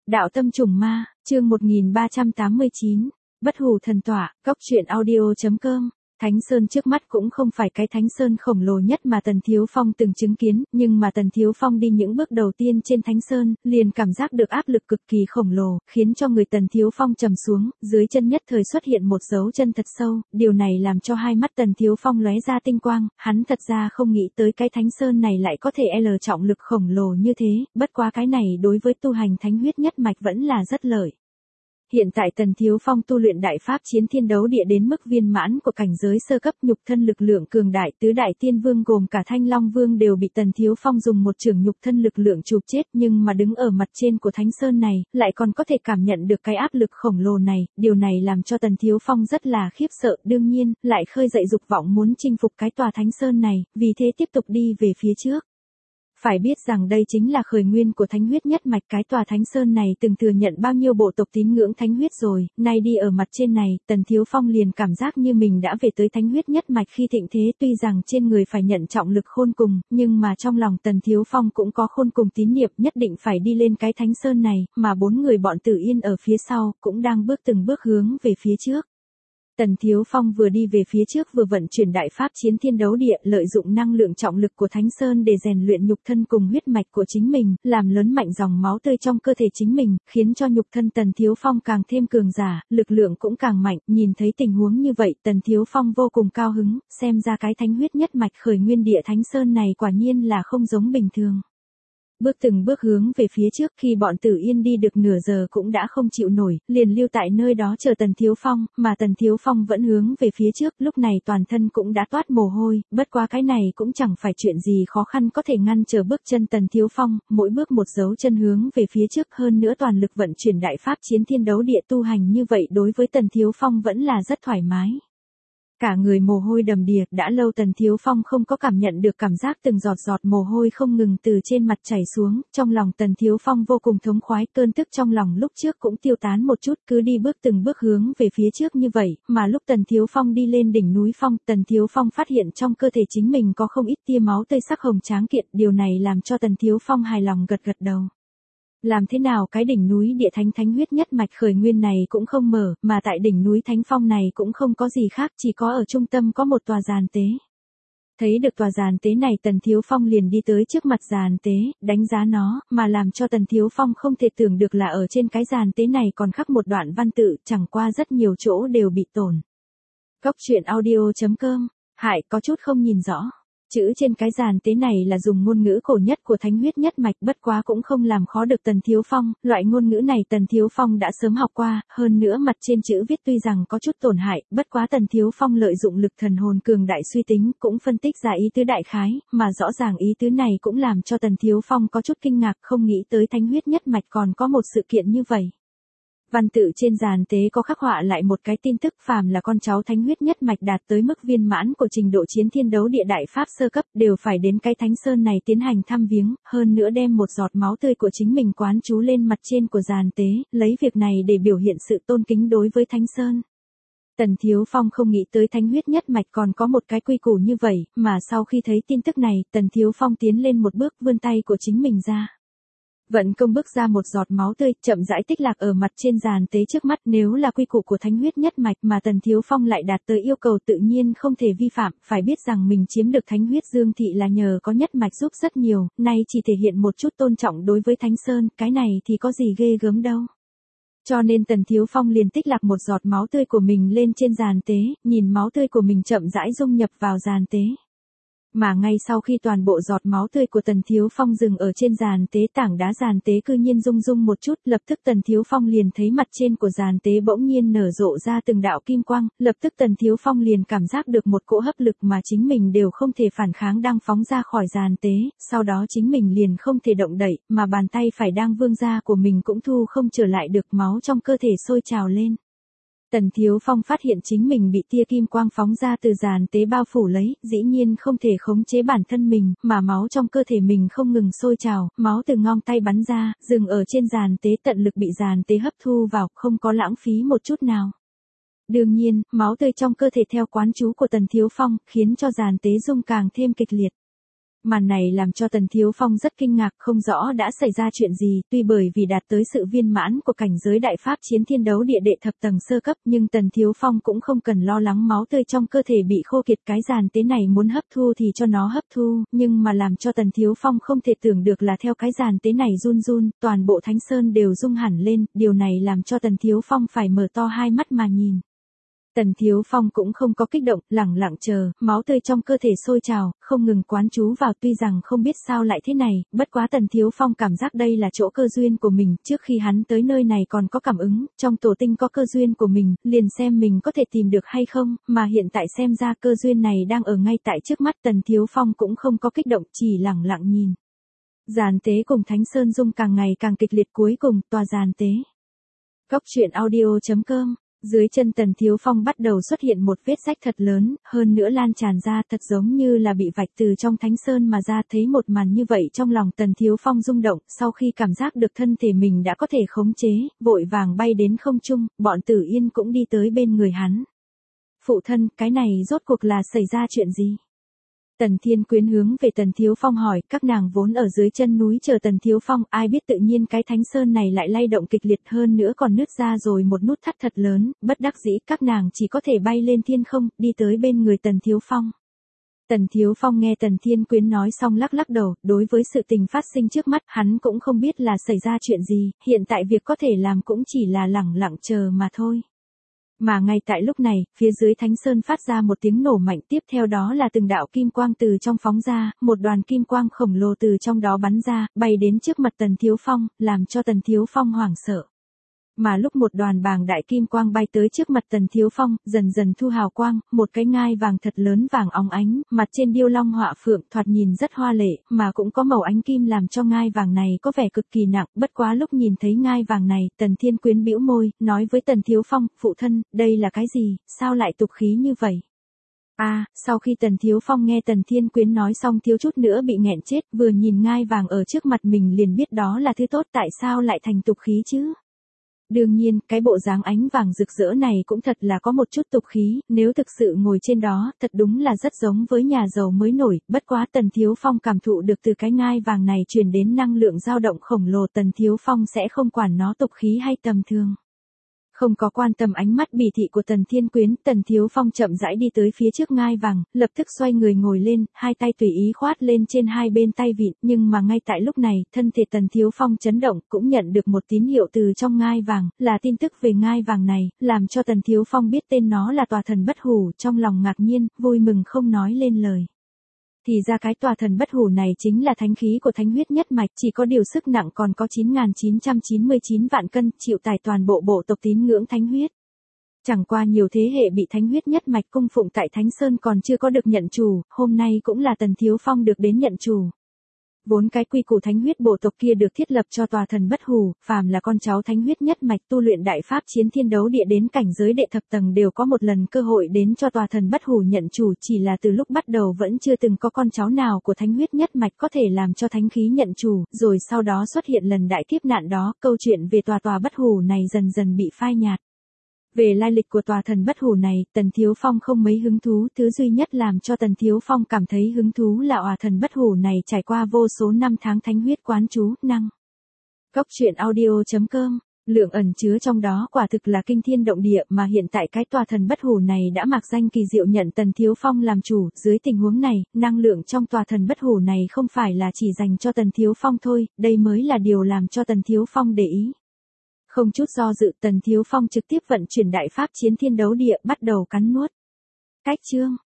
Đạo tâm trùng ma, chương 1389, Bất hủ thần tọa, Cóc truyện audio.com. Thánh Sơn trước mắt cũng không phải cái Thánh Sơn khổng lồ nhất mà Tần Thiếu Phong từng chứng kiến, nhưng mà Tần Thiếu Phong đi những bước đầu tiên trên Thánh Sơn, liền cảm giác được áp lực cực kỳ khổng lồ, khiến cho người Tần Thiếu Phong trầm xuống, dưới chân nhất thời xuất hiện một dấu chân thật sâu, điều này làm cho hai mắt Tần Thiếu Phong lóe ra tinh quang, hắn thật ra không nghĩ tới cái Thánh Sơn này lại có thể trọng lực khổng lồ như thế, bất quá cái này đối với tu hành thánh huyết nhất mạch vẫn là rất lợi. Hiện tại Tần Thiếu Phong tu luyện đại pháp chiến thiên đấu địa đến mức viên mãn của cảnh giới sơ cấp, nhục thân lực lượng cường đại, tứ đại tiên vương gồm cả Thanh Long Vương đều bị Tần Thiếu Phong dùng một chưởng nhục thân lực lượng chụp chết, nhưng mà đứng ở mặt trên của Thánh Sơn này, lại còn có thể cảm nhận được cái áp lực khổng lồ này, điều này làm cho Tần Thiếu Phong rất là khiếp sợ, đương nhiên, lại khơi dậy dục vọng muốn chinh phục cái tòa Thánh Sơn này, vì thế tiếp tục đi về phía trước. Phải biết rằng đây chính là khởi nguyên của thánh huyết nhất mạch, cái tòa Thánh Sơn này từng thừa nhận bao nhiêu bộ tộc tín ngưỡng thánh huyết rồi, nay đi ở mặt trên này, Tần Thiếu Phong liền cảm giác như mình đã về tới thánh huyết nhất mạch khi thịnh thế, tuy rằng trên người phải nhận trọng lực khôn cùng, nhưng mà trong lòng Tần Thiếu Phong cũng có khôn cùng tín niệm nhất định phải đi lên cái Thánh Sơn này, mà bốn người bọn Tử Yên ở phía sau, cũng đang từng bước hướng về phía trước. Tần Thiếu Phong vừa đi về phía trước vừa vận chuyển đại pháp chiến thiên đấu địa, lợi dụng năng lượng trọng lực của Thánh Sơn để rèn luyện nhục thân cùng huyết mạch của chính mình, làm lớn mạnh dòng máu tươi trong cơ thể chính mình, khiến cho nhục thân Tần Thiếu Phong càng thêm cường giả, lực lượng cũng càng mạnh. Nhìn thấy tình huống như vậy, Tần Thiếu Phong vô cùng cao hứng, xem ra cái thánh huyết nhất mạch khởi nguyên địa Thánh Sơn này quả nhiên là không giống bình thường. Từng bước hướng về phía trước, khi bọn Tử Yên đi được nửa giờ cũng đã không chịu nổi, liền lưu tại nơi đó chờ Tần Thiếu Phong, mà Tần Thiếu Phong vẫn hướng về phía trước, lúc này toàn thân cũng đã toát mồ hôi, bất quá cái này cũng chẳng phải chuyện gì khó khăn có thể ngăn trở bước chân Tần Thiếu Phong, mỗi bước một dấu chân hướng về phía trước, hơn nữa toàn lực vận chuyển đại pháp chiến thiên đấu địa tu hành như vậy đối với Tần Thiếu Phong vẫn là rất thoải mái. Cả người mồ hôi đầm đìa, đã lâu Tần Thiếu Phong không có cảm nhận được cảm giác từng giọt giọt mồ hôi không ngừng từ trên mặt chảy xuống, trong lòng Tần Thiếu Phong vô cùng thống khoái, cơn tức trong lòng lúc trước cũng tiêu tán một chút, cứ đi từng bước hướng về phía trước như vậy, mà lúc Tần Thiếu Phong đi lên đỉnh núi phong, Tần Thiếu Phong phát hiện trong cơ thể chính mình có không ít tia máu tươi sắc hồng tráng kiện, điều này làm cho Tần Thiếu Phong hài lòng gật đầu. Làm thế nào cái đỉnh núi địa thánh huyết nhất mạch khởi nguyên này cũng không mở, mà tại đỉnh núi Thánh Phong này cũng không có gì khác, chỉ có ở trung tâm có một tòa giàn tế. Thấy được tòa giàn tế này, Tần Thiếu Phong liền đi tới trước mặt giàn tế, đánh giá nó, mà làm cho Tần Thiếu Phong không thể tưởng được là ở trên cái giàn tế này còn khắc một đoạn văn tự, chẳng qua rất nhiều chỗ đều bị tổn. Cóc truyện audio.com, hại có chút không nhìn rõ. Chữ trên cái giàn tế này là dùng ngôn ngữ cổ nhất của thánh huyết nhất mạch, bất quá cũng không làm khó được Tần Thiếu Phong, loại ngôn ngữ này Tần Thiếu Phong đã sớm học qua, hơn nữa mặt trên chữ viết tuy rằng có chút tổn hại, bất quá Tần Thiếu Phong lợi dụng lực thần hồn cường đại suy tính, cũng phân tích ra ý tứ đại khái, mà rõ ràng ý tứ này cũng làm cho Tần Thiếu Phong có chút kinh ngạc, không nghĩ tới thánh huyết nhất mạch còn có một sự kiện như vậy. Văn tự trên giàn tế có khắc họa lại một cái tin tức, phàm là con cháu thánh huyết nhất mạch đạt tới mức viên mãn của trình độ chiến thiên đấu địa đại pháp sơ cấp đều phải đến cái Thánh Sơn này tiến hành thăm viếng, hơn nữa đem một giọt máu tươi của chính mình quán chú lên mặt trên của giàn tế, lấy việc này để biểu hiện sự tôn kính đối với Thánh Sơn. Tần Thiếu Phong không nghĩ tới thánh huyết nhất mạch còn có một cái quy củ như vậy, mà sau khi thấy tin tức này, Tần Thiếu Phong tiến lên một bước, vươn tay của chính mình ra. Vận công bước ra một giọt máu tươi, chậm rãi tích lạc ở mặt trên giàn tế trước mắt, nếu là quy củ của thánh huyết nhất mạch mà Tần Thiếu Phong lại đạt tới yêu cầu tự nhiên không thể vi phạm, phải biết rằng mình chiếm được thánh huyết dương thị là nhờ có nhất mạch giúp rất nhiều, nay chỉ thể hiện một chút tôn trọng đối với Thánh Sơn, cái này thì có gì ghê gớm đâu. Cho nên Tần Thiếu Phong liền tích lạc một giọt máu tươi của mình lên trên giàn tế, nhìn máu tươi của mình chậm rãi dung nhập vào giàn tế. Mà ngay sau khi toàn bộ giọt máu tươi của Tần Thiếu Phong dừng ở trên giàn tế, tảng đá giàn tế cư nhiên rung một chút, lập tức Tần Thiếu Phong liền thấy mặt trên của giàn tế bỗng nhiên nở rộ ra từng đạo kim quang, lập tức Tần Thiếu Phong liền cảm giác được một cỗ hấp lực mà chính mình đều không thể phản kháng đang phóng ra khỏi giàn tế, sau đó chính mình liền không thể động đậy, mà bàn tay phải đang vươn ra của mình cũng thu không trở lại được, máu trong cơ thể sôi trào lên. Tần Thiếu Phong phát hiện chính mình bị tia kim quang phóng ra từ giàn tế bao phủ lấy, dĩ nhiên không thể khống chế bản thân mình, mà máu trong cơ thể mình không ngừng sôi trào, máu từ ngón tay bắn ra, dừng ở trên giàn tế, tận lực bị giàn tế hấp thu vào, không có lãng phí một chút nào. Đương nhiên, máu tươi trong cơ thể theo quán chú của Tần Thiếu Phong, khiến cho giàn tế rung càng thêm kịch liệt. Màn này làm cho Tần Thiếu Phong rất kinh ngạc, không rõ đã xảy ra chuyện gì, tuy bởi vì đạt tới sự viên mãn của cảnh giới đại pháp chiến thiên đấu địa đệ thập tầng sơ cấp, nhưng Tần Thiếu Phong cũng không cần lo lắng máu tươi trong cơ thể bị khô kiệt, cái giàn tế này muốn hấp thu thì cho nó hấp thu, nhưng mà làm cho Tần Thiếu Phong không thể tưởng được là theo cái giàn tế này run run, toàn bộ Thánh Sơn đều rung hẳn lên, điều này làm cho Tần Thiếu Phong phải mở to hai mắt mà nhìn. Tần Thiếu Phong cũng không có kích động, lẳng lặng chờ, máu tươi trong cơ thể sôi trào, không ngừng quán chú vào, tuy rằng không biết sao lại thế này, bất quá Tần Thiếu Phong cảm giác đây là chỗ cơ duyên của mình, trước khi hắn tới nơi này còn có cảm ứng, trong tổ tinh có cơ duyên của mình, liền xem mình có thể tìm được hay không, mà hiện tại xem ra cơ duyên này đang ở ngay tại trước mắt, Tần Thiếu Phong cũng không có kích động, chỉ lẳng lặng nhìn. Giàn tế cùng Thánh Sơn rung càng ngày càng kịch liệt, cuối cùng, tòa giàn tế. Góc truyện audio.com. Dưới chân Tần Thiếu Phong bắt đầu xuất hiện một vết rách thật lớn, hơn nữa lan tràn ra thật giống như là bị vạch từ trong Thánh Sơn mà ra, thấy một màn như vậy trong lòng Tần Thiếu Phong rung động, sau khi cảm giác được thân thể mình đã có thể khống chế, vội vàng bay đến không trung, bọn Tử Yên cũng đi tới bên người hắn. Phụ thân, cái này rốt cuộc là xảy ra chuyện gì? Tần Thiên Quyến hướng về Tần Thiếu Phong hỏi, các nàng vốn ở dưới chân núi chờ Tần Thiếu Phong, ai biết tự nhiên cái Thánh Sơn này lại lay động kịch liệt, hơn nữa còn nứt ra rồi một nút thắt thật lớn, bất đắc dĩ các nàng chỉ có thể bay lên thiên không, đi tới bên người Tần Thiếu Phong. Tần Thiếu Phong nghe Tần Thiên Quyến nói xong lắc lắc đầu, đối với sự tình phát sinh trước mắt, hắn cũng không biết là xảy ra chuyện gì, hiện tại việc có thể làm cũng chỉ là lẳng lặng chờ mà thôi. Mà ngay tại lúc này, phía dưới Thánh Sơn phát ra một tiếng nổ mạnh, tiếp theo đó là từng đạo kim quang từ trong phóng ra, một đoàn kim quang khổng lồ từ trong đó bắn ra, bay đến trước mặt Tần Thiếu Phong, làm cho Tần Thiếu Phong hoảng sợ. Mà lúc một đoàn bàng đại kim quang bay tới trước mặt Tần Thiếu Phong, dần dần thu hào quang, một cái ngai vàng thật lớn vàng óng ánh, mặt trên điêu long họa phượng, thoạt nhìn rất hoa lệ, mà cũng có màu ánh kim làm cho ngai vàng này có vẻ cực kỳ nặng, bất quá lúc nhìn thấy ngai vàng này, Tần Thiên Quyến bĩu môi, nói với Tần Thiếu Phong, phụ thân, đây là cái gì, sao lại tục khí như vậy? Sau khi Tần Thiếu Phong nghe Tần Thiên Quyến nói xong thiếu chút nữa bị nghẹn chết, vừa nhìn ngai vàng ở trước mặt mình liền biết đó là thứ tốt, tại sao lại thành tục khí chứ? Đương nhiên, cái bộ dáng ánh vàng rực rỡ này cũng thật là có một chút tục khí, nếu thực sự ngồi trên đó, thật đúng là rất giống với nhà giàu mới nổi, bất quá Tần Thiếu Phong cảm thụ được từ cái ngai vàng này truyền đến năng lượng dao động khổng lồ, Tần Thiếu Phong sẽ không quản nó tục khí hay tầm thường. Không có quan tâm ánh mắt bỉ thị của Tần Thiên Quyến, Tần Thiếu Phong chậm rãi đi tới phía trước ngai vàng, lập tức xoay người ngồi lên, hai tay tùy ý khoát lên trên hai bên tay vịn, nhưng mà ngay tại lúc này, thân thể Tần Thiếu Phong chấn động, cũng nhận được một tín hiệu từ trong ngai vàng, là tin tức về ngai vàng này, làm cho Tần Thiếu Phong biết tên nó là tòa thần bất hủ, trong lòng ngạc nhiên, vui mừng không nói lên lời. Thì ra cái tòa thần bất hủ này chính là thánh khí của thánh huyết nhất mạch, chỉ có điều sức nặng còn có 9.999 vạn cân, chịu tải toàn bộ bộ tộc tín ngưỡng thánh huyết. Chẳng qua nhiều thế hệ bị thánh huyết nhất mạch cung phụng tại Thánh Sơn còn chưa có được nhận chủ, hôm nay cũng là Tần Thiếu Phong được đến nhận chủ. Vốn cái quy củ thánh huyết bộ tộc kia được thiết lập cho tòa thần bất hủ, phàm là con cháu thánh huyết nhất mạch tu luyện đại pháp chiến thiên đấu địa đến cảnh giới đệ thập tầng đều có một lần cơ hội đến cho tòa thần bất hủ nhận chủ, chỉ là từ lúc bắt đầu vẫn chưa từng có con cháu nào của thánh huyết nhất mạch có thể làm cho thánh khí nhận chủ, rồi sau đó xuất hiện lần đại kiếp nạn đó, câu chuyện về tòa bất hủ này dần dần bị phai nhạt. Về lai lịch của tòa thần bất hủ này, Tần Thiếu Phong không mấy hứng thú, thứ duy nhất làm cho Tần Thiếu Phong cảm thấy hứng thú là tòa thần bất hủ này trải qua vô số năm tháng thánh huyết quán chú, năng. Góc truyện audio.com, lượng ẩn chứa trong đó quả thực là kinh thiên động địa, mà hiện tại cái tòa thần bất hủ này đã mạc danh kỳ diệu nhận Tần Thiếu Phong làm chủ, dưới tình huống này, năng lượng trong tòa thần bất hủ này không phải là chỉ dành cho Tần Thiếu Phong thôi, đây mới là điều làm cho Tần Thiếu Phong để ý. Không chút do dự, Tần Thiếu Phong trực tiếp vận chuyển đại pháp chiến thiên đấu địa, bắt đầu cắn nuốt. Cách chương